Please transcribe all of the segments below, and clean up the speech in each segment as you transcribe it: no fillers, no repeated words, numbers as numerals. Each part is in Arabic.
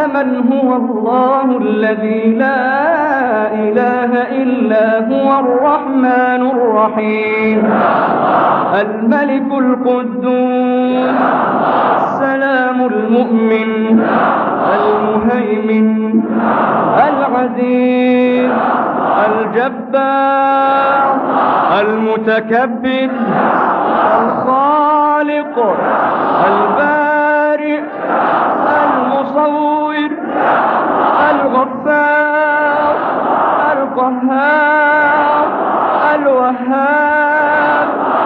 من هو الله الذي لا إله إلا هو الرحمن الرحيم الملك القدوس السلام المؤمن المهيمن العزيز الجبار المتكبر الخالق البارئ المصور الغفار القهار الوهاب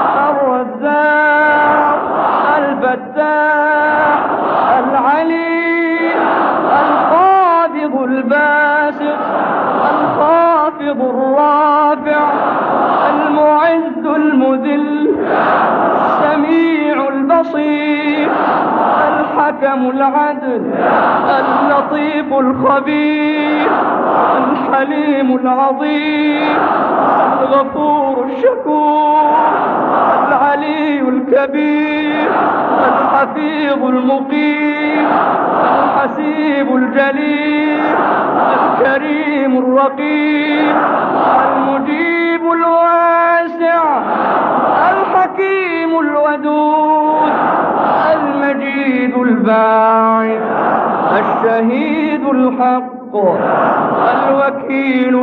الرزاق الفتاح العليم القابض الباسط الخافض الرافع المعز المذل السميع البصير الحكم العدل اللطيف الخبير الحليم العظيم الغفور الشكور العلي الكبير الحفيظ المقيم الحسيب الجليل الكريم الرقيب المجيب الواسع الحكيم الودود المجيد الباعث الشهيد الحق الوكيل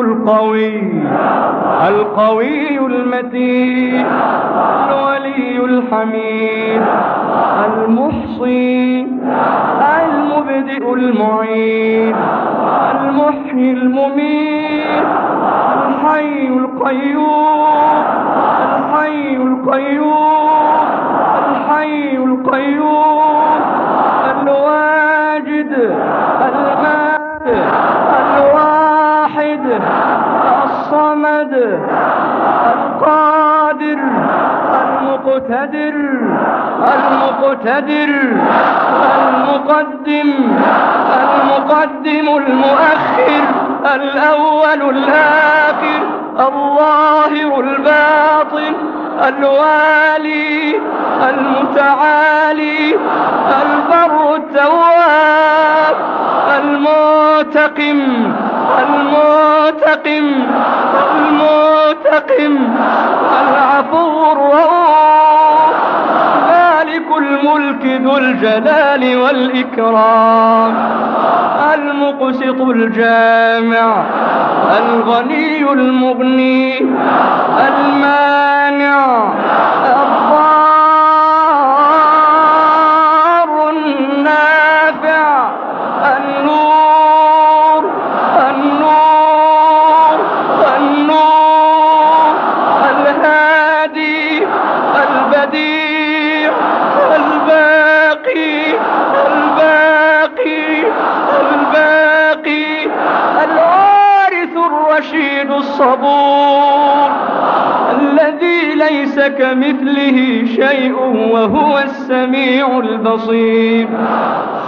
القوي المتين الولي الحميد المحصي المبدئ المعيد المحيي المميت الحي القيوم الحي القيوم الحي القيوم الواجد الماجد الواحد الصمد القادر المقتدر المقدم المؤخر الأول الآخر الظاهر الباطن الوالي المتعالي البر التواب المنتقم العفو الرؤوف مالك الملك ذو الجلال والإكرام المقسط الجامع الغني المغني المانع الضار النافع النور الهادي البديع الباقي الوارث الرشيد الصبور الذي ليس كمثله شيء وهو السميع البصير